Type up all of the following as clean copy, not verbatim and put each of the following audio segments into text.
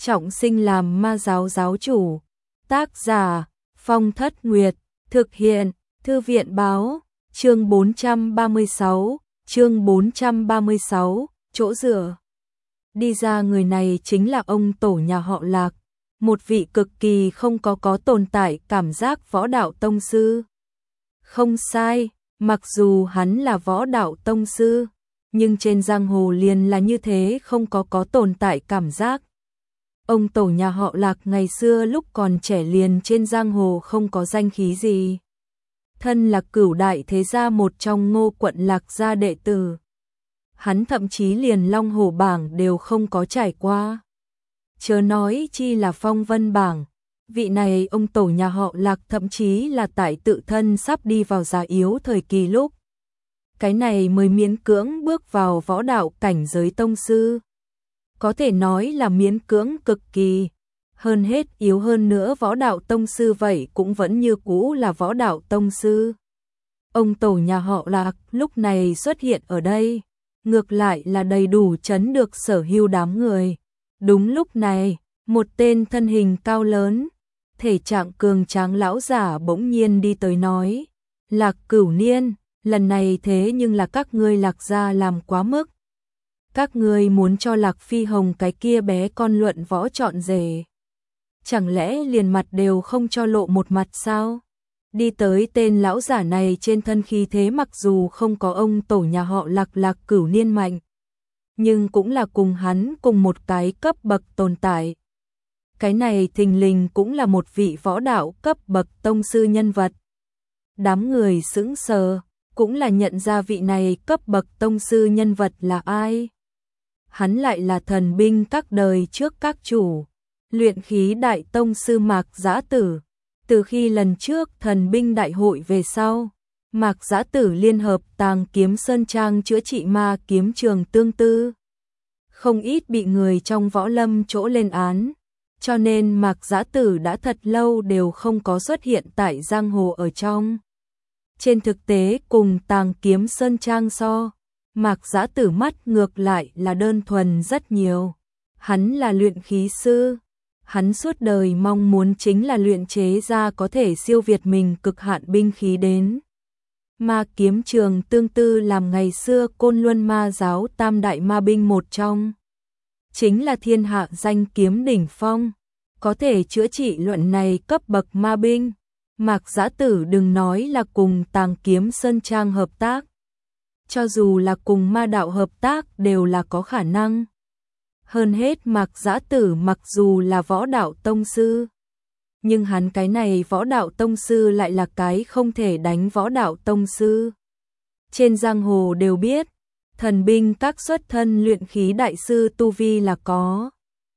trọng sinh làm ma giáo giáo chủ. Tác giả Phong Thất Nguyệt, thực hiện Thư viện báo, chương 436, chỗ dựa. Đi ra người này chính là ông tổ nhà họ Lạc, một vị cực kỳ không có tồn tại cảm giác võ đạo tông sư. Không sai, mặc dù hắn là võ đạo tông sư, nhưng trên giang hồ liền là như thế, không có tồn tại cảm giác. Ông tổ nhà họ Lạc ngày xưa lúc còn trẻ liền trên giang hồ không có danh khí gì. Thân là cửu đại thế gia một trong Ngô quận Lạc gia đệ tử. Hắn thậm chí liền Long Hổ bảng đều không có trải qua. Chớ nói chi là Phong Vân bảng. Vị này ông tổ nhà họ Lạc thậm chí là tại tự thân sắp đi vào già yếu thời kỳ lúc. Cái này mới miễn cưỡng bước vào võ đạo cảnh giới tông sư. Có thể nói là miễn cưỡng cực kỳ. Hơn hết yếu hơn nữa võ đạo tông sư vậy cũng vẫn như cũ là võ đạo tông sư. Ông tổ nhà họ Lạc lúc này xuất hiện ở đây, ngược lại là đầy đủ chấn được sở hữu đám người. Đúng lúc này, một tên thân hình cao lớn, thể trạng cường tráng lão giả bỗng nhiên đi tới nói: Lạc Cửu Niên, lần này thế nhưng là các ngươi Lạc gia làm quá mức. Các ngươi muốn cho Lạc Phi Hồng cái kia bé con luận võ chọn rể. Chẳng lẽ liền mặt đều không cho lộ một mặt sao? Đi tới tên lão giả này trên thân khí thế mặc dù không có ông tổ nhà họ Lạc Cửu Niên mạnh, nhưng cũng là cùng hắn cùng một cái cấp bậc tồn tại. Cái này thình lình cũng là một vị võ đạo cấp bậc tông sư nhân vật. Đám người sững sờ, cũng là nhận ra vị này cấp bậc tông sư nhân vật là ai. Hắn lại là thần binh các đời trước các chủ, luyện khí đại tông sư Mạc Giã Tử. Từ khi lần trước thần binh đại hội về sau, Mạc Giã Tử liên hợp Tàng Kiếm Sơn Trang chữa trị ma kiếm trường tương tư. Không ít bị người trong võ lâm chỗ lên án, cho nên Mạc Giã Tử đã thật lâu đều không có xuất hiện tại giang hồ ở trong. Trên thực tế cùng Tàng Kiếm Sơn Trang so, Mạc Giã Tử mắt ngược lại là đơn thuần rất nhiều. Hắn là luyện khí sư. Hắn suốt đời mong muốn chính là luyện chế ra có thể siêu việt mình cực hạn binh khí đến. Ma kiếm trường tương tư làm ngày xưa Côn Luân ma giáo tam đại ma binh một trong. Chính là thiên hạ danh kiếm đỉnh phong. Có thể chữa trị luận này cấp bậc ma binh. Mạc Giã Tử đừng nói là cùng Tàng Kiếm Sơn Trang hợp tác. Cho dù là cùng ma đạo hợp tác đều là có khả năng. Hơn hết Mạc Giã Tử mặc dù là võ đạo tông sư, nhưng hắn cái này võ đạo tông sư lại là cái không thể đánh võ đạo tông sư. Trên giang hồ đều biết, thần binh các xuất thân luyện khí đại sư tu vi là có.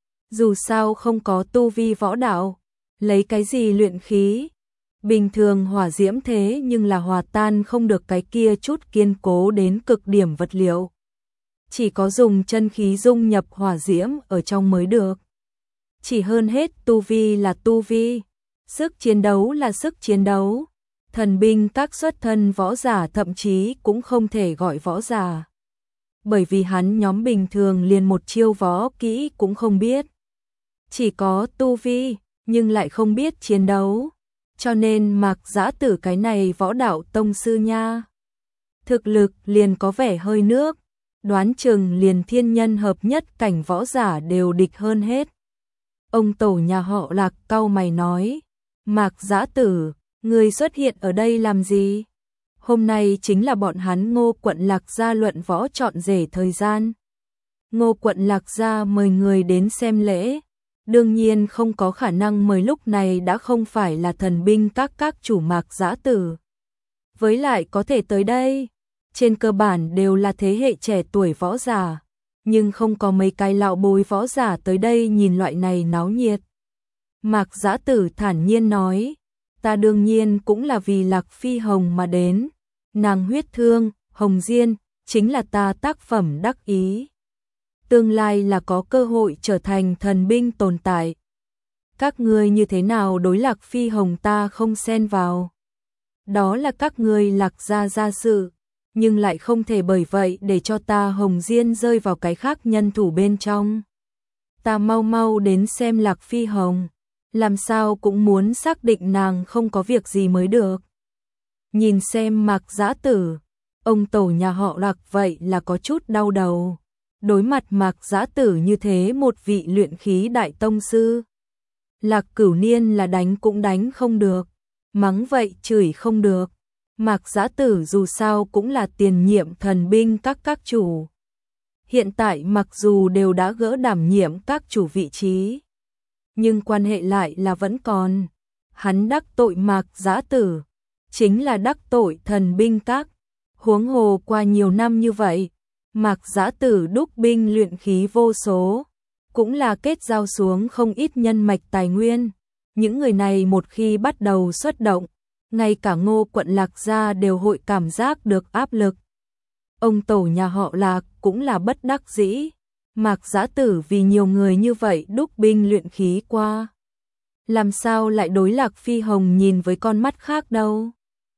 Dù sao không có tu vi võ đạo, lấy cái gì luyện khí? Bình thường hỏa diễm thế nhưng là hòa tan không được cái kia chút kiên cố đến cực điểm vật liệu. Chỉ có dùng chân khí dung nhập hỏa diễm ở trong mới được. Chỉ hơn hết tu vi là tu vi, sức chiến đấu là sức chiến đấu. Thần binh các xuất thân võ giả thậm chí cũng không thể gọi võ giả. Bởi vì hắn nhóm bình thường liền một chiêu võ kỹ cũng không biết. Chỉ có tu vi, nhưng lại không biết chiến đấu. Cho nên Mạc Giã Tử cái này võ đạo tông sư nha. Thực lực liền có vẻ hơi nước. Đoán chừng liền thiên nhân hợp nhất cảnh võ giả đều địch hơn hết. Ông tổ nhà họ Lạc cau mày nói: Mạc Giã Tử, người xuất hiện ở đây làm gì? Hôm nay chính là bọn hắn Ngô quận Lạc gia luận võ chọn rể thời gian. Ngô quận Lạc gia mời người đến xem lễ. Đương nhiên không có khả năng mời lúc này đã không phải là thần binh các chủ Mạc Giã Tử. Với lại có thể tới đây, trên cơ bản đều là thế hệ trẻ tuổi võ giả, nhưng không có mấy cái lão bối võ giả tới đây nhìn loại này náo nhiệt. Mạc Giã Tử thản nhiên nói: ta đương nhiên cũng là vì Lạc Phi Hồng mà đến. Nàng huyết thương, Hồng Diên, chính là ta tác phẩm đắc ý. Tương lai là có cơ hội trở thành thần binh tồn tại. Các ngươi như thế nào đối Lạc Phi Hồng ta không xen vào. Đó là các ngươi Lạc gia gia sự, nhưng lại không thể bởi vậy để cho ta Hồng Diên rơi vào cái khác nhân thủ bên trong. ta mau mau đến xem Lạc Phi Hồng, làm sao cũng muốn xác định nàng không có việc gì mới được. Nhìn xem Mạc Dã Tử, ông tổ nhà họ Lạc vậy là có chút đau đầu. Đối mặt Mạc Dã Tử như thế một vị luyện khí đại tông sư, Lạc Cửu Niên là đánh cũng đánh không được, mắng vậy chửi không được. Mạc Dã Tử dù sao cũng là tiền nhiệm thần binh các chủ. Hiện tại mặc dù đều đã gỡ đảm nhiệm các chủ vị trí, nhưng quan hệ lại là vẫn còn. Hắn đắc tội Mạc Dã Tử, chính là đắc tội thần binh các. Huống hồ qua nhiều năm như vậy, Mạc Dã Tử đúc binh luyện khí vô số, cũng là kết giao xuống không ít nhân mạch tài nguyên. Những người này một khi bắt đầu xuất động, ngay cả Ngô quận Lạc gia đều hội cảm giác được áp lực. Ông tổ nhà họ Lạc cũng là bất đắc dĩ. Mạc Dã Tử vì nhiều người như vậy đúc binh luyện khí qua, làm sao lại đối Lạc Phi Hồng nhìn với con mắt khác đâu.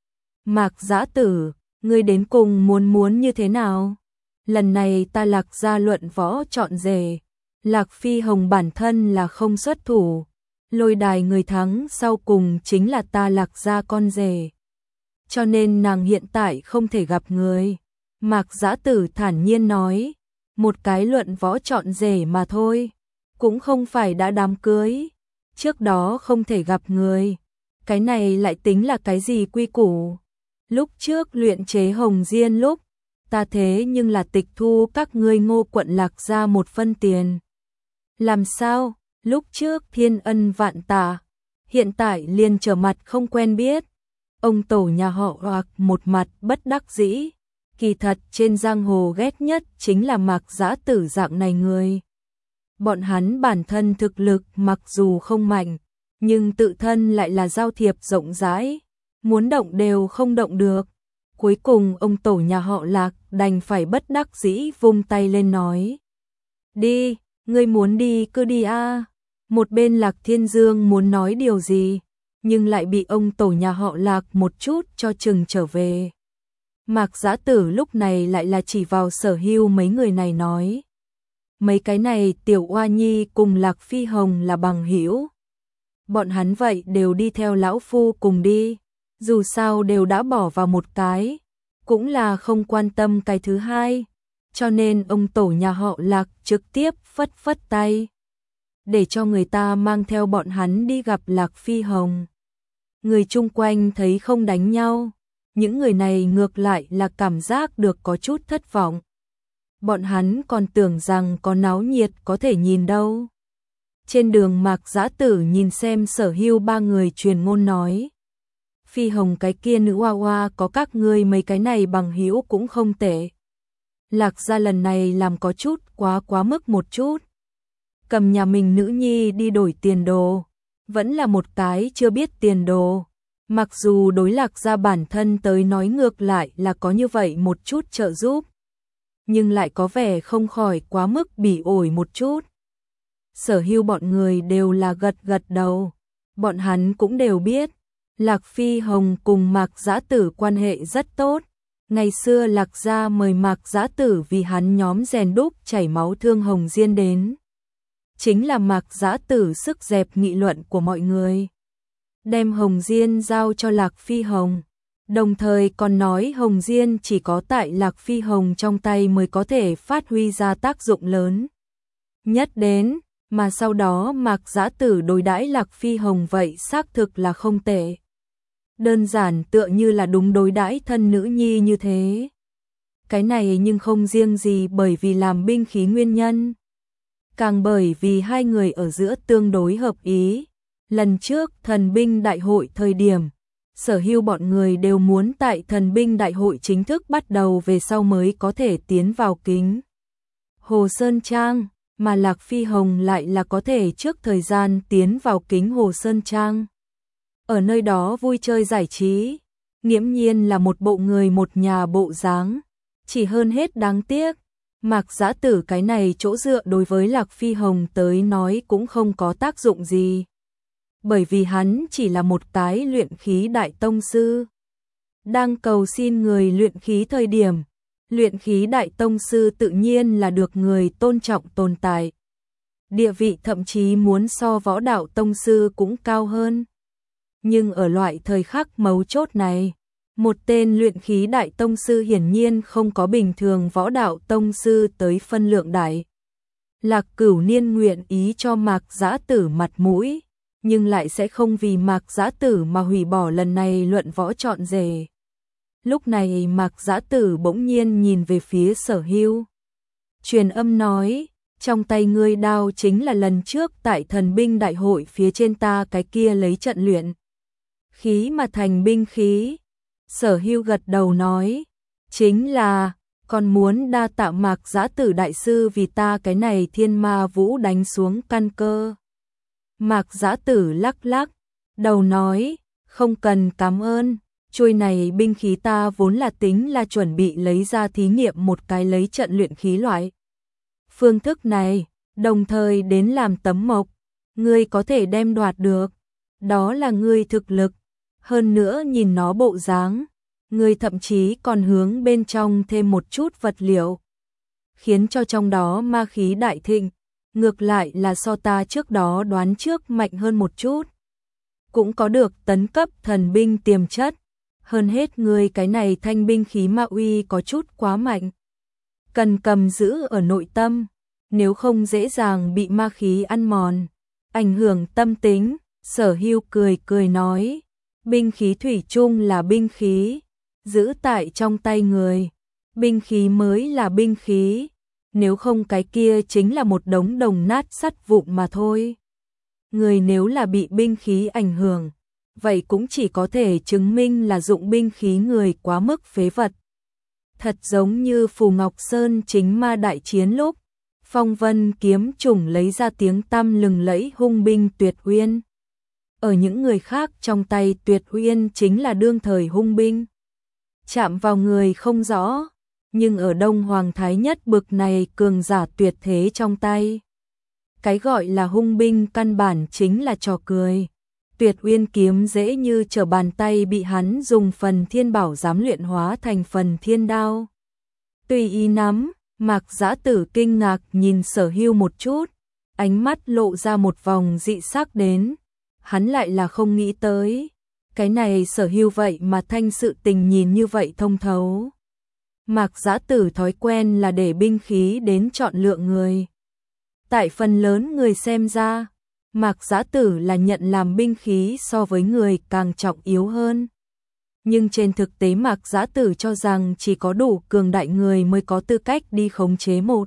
Mạc Dã Tử, ngươi đến cùng muốn như thế nào? Lần này ta Lạc gia luận võ chọn rể, Lạc Phi Hồng bản thân là không xuất thủ, lôi đài người thắng sau cùng chính là ta Lạc gia con rể, cho nên nàng hiện tại không thể gặp người. Mạc Dã Tử thản nhiên nói, một cái luận võ chọn rể mà thôi, cũng không phải đã đám cưới, trước đó không thể gặp người, cái này lại tính là cái gì quy củ? Lúc trước luyện chế hồng diên lúc, ta thế nhưng là tịch thu các ngươi Ngô quận Lạc gia một phân tiền. Làm sao, lúc trước thiên ân vạn tạ, hiện tại liền trở mặt không quen biết. Ông tổ nhà họ Lạc một mặt bất đắc dĩ, kỳ thật trên giang hồ ghét nhất chính là Mạc Dã Tử dạng này người. Bọn hắn bản thân thực lực mặc dù không mạnh, nhưng tự thân lại là giao thiệp rộng rãi, muốn động đều không động được. Cuối cùng ông tổ nhà họ Lạc đành phải bất đắc dĩ vung tay lên nói, đi, ngươi muốn đi cứ đi a. Một bên Lạc Thiên Dương muốn nói điều gì, nhưng lại bị ông tổ nhà họ Lạc một chút cho chừng trở về. Mạc Dã Tử lúc này lại là chỉ vào Sở Hưu mấy người này nói, mấy cái này Tiểu Oa Nhi cùng Lạc Phi Hồng là bằng hữu, bọn hắn vậy đều đi theo lão phu cùng đi, dù sao đều đã bỏ vào một cái, cũng là không quan tâm cái thứ hai, cho nên ông tổ nhà họ Lạc trực tiếp phất phất tay, để cho người ta mang theo bọn hắn đi gặp Lạc Phi Hồng. Người chung quanh thấy không đánh nhau, những người này ngược lại là cảm giác được có chút thất vọng. Bọn hắn còn tưởng rằng có náo nhiệt có thể nhìn đâu. Trên đường Mạc Dã Tử nhìn xem Sở Hưu ba người truyền ngôn nói, Phi Hồng cái kia nữ hoa hoa có các ngươi mấy cái này bằng hữu cũng không tệ. Lạc gia lần này làm có chút quá mức một chút. Cầm nhà mình nữ nhi đi đổi tiền đồ, vẫn là một cái chưa biết tiền đồ. Mặc dù đối Lạc gia bản thân tới nói ngược lại là có như vậy một chút trợ giúp, nhưng lại có vẻ không khỏi quá mức bỉ ổi một chút. Sở Hưu bọn người đều là gật đầu, bọn hắn cũng đều biết, Lạc Phi Hồng cùng Mạc Dã Tử quan hệ rất tốt. Ngày xưa Lạc gia mời Mạc Dã Tử vì hắn nhóm rèn đúc chảy máu thương hồng diên đến. Chính là Mạc Dã Tử sức dẹp nghị luận của mọi người, đem hồng diên giao cho Lạc Phi Hồng, đồng thời còn nói hồng diên chỉ có tại Lạc Phi Hồng trong tay mới có thể phát huy ra tác dụng lớn nhất đến, mà sau đó Mạc Dã Tử đối đãi Lạc Phi Hồng vậy xác thực là không tệ. Đơn giản tựa như là đúng đối đãi thân nữ nhi như thế. Cái này nhưng không riêng gì bởi vì làm binh khí nguyên nhân, càng bởi vì hai người ở giữa tương đối hợp ý. Lần trước thần binh đại hội thời điểm, Sở Hưu bọn người đều muốn tại thần binh đại hội chính thức bắt đầu về sau mới có thể tiến vào kính Hồ Sơn Trang, mà Lạc Phi Hồng lại là có thể trước thời gian tiến vào kính Hồ Sơn Trang. Ở nơi đó vui chơi giải trí, nghiễm nhiên là một bộ người một nhà bộ dáng, chỉ hơn hết đáng tiếc, Mạc Dã Tử cái này chỗ dựa đối với Lạc Phi Hồng tới nói cũng không có tác dụng gì. Bởi vì hắn chỉ là một cái luyện khí đại tông sư, đang cầu xin người luyện khí thời điểm, luyện khí đại tông sư tự nhiên là được người tôn trọng tồn tại. địa vị thậm chí muốn so võ đạo tông sư cũng cao hơn. Nhưng ở loại thời khắc mấu chốt này, một tên luyện khí đại tông sư hiển nhiên không có bình thường võ đạo tông sư tới phân lượng đại. Lạc Cửu Niên nguyện ý cho Mạc Dã Tử mặt mũi, nhưng lại sẽ không vì Mạc Dã Tử mà hủy bỏ lần này luận võ chọn rể. Lúc này Mạc Dã Tử bỗng nhiên nhìn về phía Sở Hưu. Truyền âm nói, trong tay ngươi đao chính là lần trước tại thần binh đại hội phía trên ta cái kia lấy trận luyện khí mà thành binh khí. Sở Hưu gật đầu nói, chính là, còn muốn đa tạ Mạc Dã Tử đại sư vì ta cái này thiên ma vũ đánh xuống căn cơ. Mạc Dã Tử lắc lắc đầu nói, không cần cảm ơn, chuôi này binh khí ta vốn là tính là chuẩn bị lấy ra thí nghiệm một cái lấy trận luyện khí loại phương thức này, đồng thời đến làm tấm mộc, ngươi có thể đem đoạt được, đó là ngươi thực lực, hơn nữa nhìn nó bộ dáng, ngươi thậm chí còn hướng bên trong thêm một chút vật liệu, khiến cho trong đó ma khí đại thịnh, ngược lại là so ta trước đó đoán trước mạnh hơn một chút. Cũng có được tấn cấp thần binh tiềm chất, hơn hết ngươi cái này thanh binh khí ma uy có chút quá mạnh. Cần cầm giữ ở nội tâm, nếu không dễ dàng bị ma khí ăn mòn, ảnh hưởng tâm tính. Sở Hưu cười cười nói, binh khí thủy chung là binh khí, giữ tại trong tay người, binh khí mới là binh khí, nếu không cái kia chính là một đống đồng nát sắt vụn mà thôi. Người nếu là bị binh khí ảnh hưởng, vậy cũng chỉ có thể chứng minh là dụng binh khí người quá mức phế vật. Thật giống như Phù Ngọc Sơn chính ma đại chiến lúc, Phong Vân kiếm chủng lấy ra tiếng tăm lừng lẫy hung binh Tuyệt Uyên. Ở những người khác trong tay Tuyệt Uyên chính là đương thời hung binh. Chạm vào người không rõ, nhưng ở Đông Hoàng Thái Nhất bực này cường giả tuyệt thế trong tay. Cái gọi là hung binh căn bản chính là trò cười. Tuyệt Uyên kiếm dễ như trở bàn tay bị hắn dùng phần thiên bảo giám luyện hóa thành phần thiên đao. Tùy ý nắm, Mạc Dã Tử kinh ngạc nhìn Sở Hưu một chút, ánh mắt lộ ra một vòng dị sắc đến. Hắn lại là không nghĩ tới, cái này Sở Hưu vậy mà thanh sự tình nhìn như vậy thông thấu. Mạc Dã Tử thói quen là để binh khí đến chọn lựa người. Tại phần lớn người xem ra, Mạc Dã Tử là nhận làm binh khí so với người càng trọng yếu hơn. Nhưng trên thực tế Mạc Dã Tử cho rằng chỉ có đủ cường đại người mới có tư cách đi khống chế một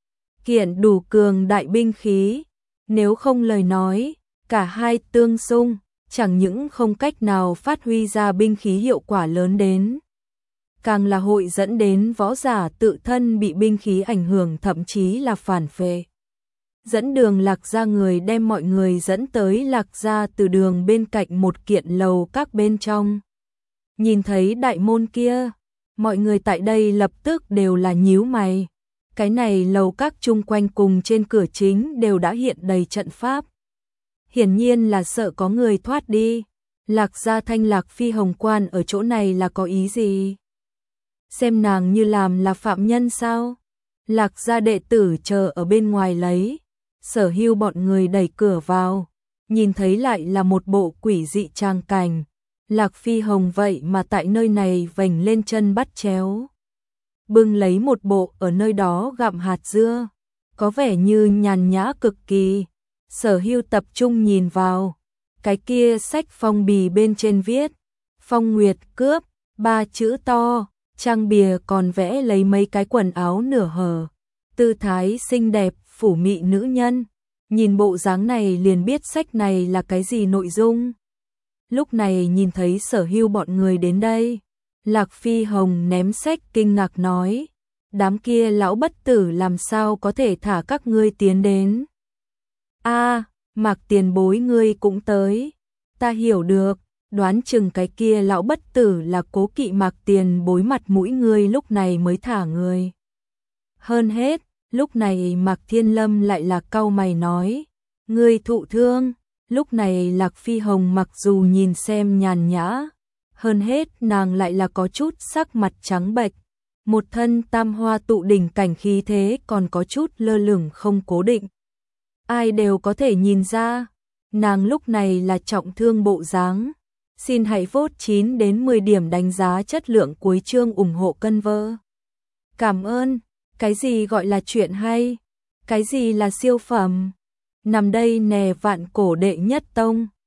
kiện đủ cường đại binh khí. Nếu không lời nói, cả hai tương xung, chẳng những không cách nào phát huy ra binh khí hiệu quả lớn đến, càng là hội dẫn đến võ giả tự thân bị binh khí ảnh hưởng thậm chí là phản phệ. Dẫn đường Lạc Gia người đem mọi người dẫn tới Lạc Gia từ đường bên cạnh một kiện lầu các bên trong. Nhìn thấy đại môn kia, mọi người tại đây lập tức đều là nhíu mày. Cái này lầu các chung quanh cùng trên cửa chính đều đã hiện đầy trận pháp. Hiển nhiên là sợ có người thoát đi. Lạc Gia Thanh Lạc Phi Hồng Quan ở chỗ này là có ý gì? Xem nàng như làm là phạm nhân sao? Lạc Gia đệ tử chờ ở bên ngoài lấy. Sở Hưu bọn người đẩy cửa vào, nhìn thấy lại là một bộ quỷ dị trang cảnh. Lạc Phi Hồng vậy mà tại nơi này vành lên chân bắt chéo, bưng lấy một bộ ở nơi đó gặm hạt dưa, có vẻ như nhàn nhã cực kỳ. Sở Hưu tập trung nhìn vào, cái kia sách phong bì bên trên viết Phong Nguyệt cướp, 3 chữ to, trang bìa còn vẽ lấy mấy cái quần áo nửa hở, tư thái xinh đẹp phủ mị nữ nhân, nhìn bộ dáng này liền biết sách này là cái gì nội dung. Lúc này nhìn thấy Sở Hưu bọn người đến đây, Lạc Phi Hồng ném sách kinh ngạc nói, đám kia lão bất tử làm sao có thể thả các ngươi tiến đến. A, Mạc tiền bối ngươi cũng tới, ta hiểu được, đoán chừng cái kia lão bất tử là cố kỵ Mạc tiền bối mặt mũi ngươi lúc này mới thả ngươi. Hơn hết, lúc này Mạc Thiên Lâm lại là cau mày nói, ngươi thụ thương. Lúc này Lạc Phi Hồng mặc dù nhìn xem nhàn nhã, hơn hết nàng lại là có chút sắc mặt trắng bệch, một thân tam hoa tụ đỉnh cảnh khí thế còn có chút lơ lửng không cố định. ai đều có thể nhìn ra, nàng lúc này là trọng thương bộ dáng. Xin hãy vote 9 đến 10 điểm đánh giá chất lượng cuối chương ủng hộ cân vơ. Cảm ơn, cái gì gọi là chuyện hay? Cái gì là siêu phẩm? Nằm đây nè vạn cổ đệ nhất tông.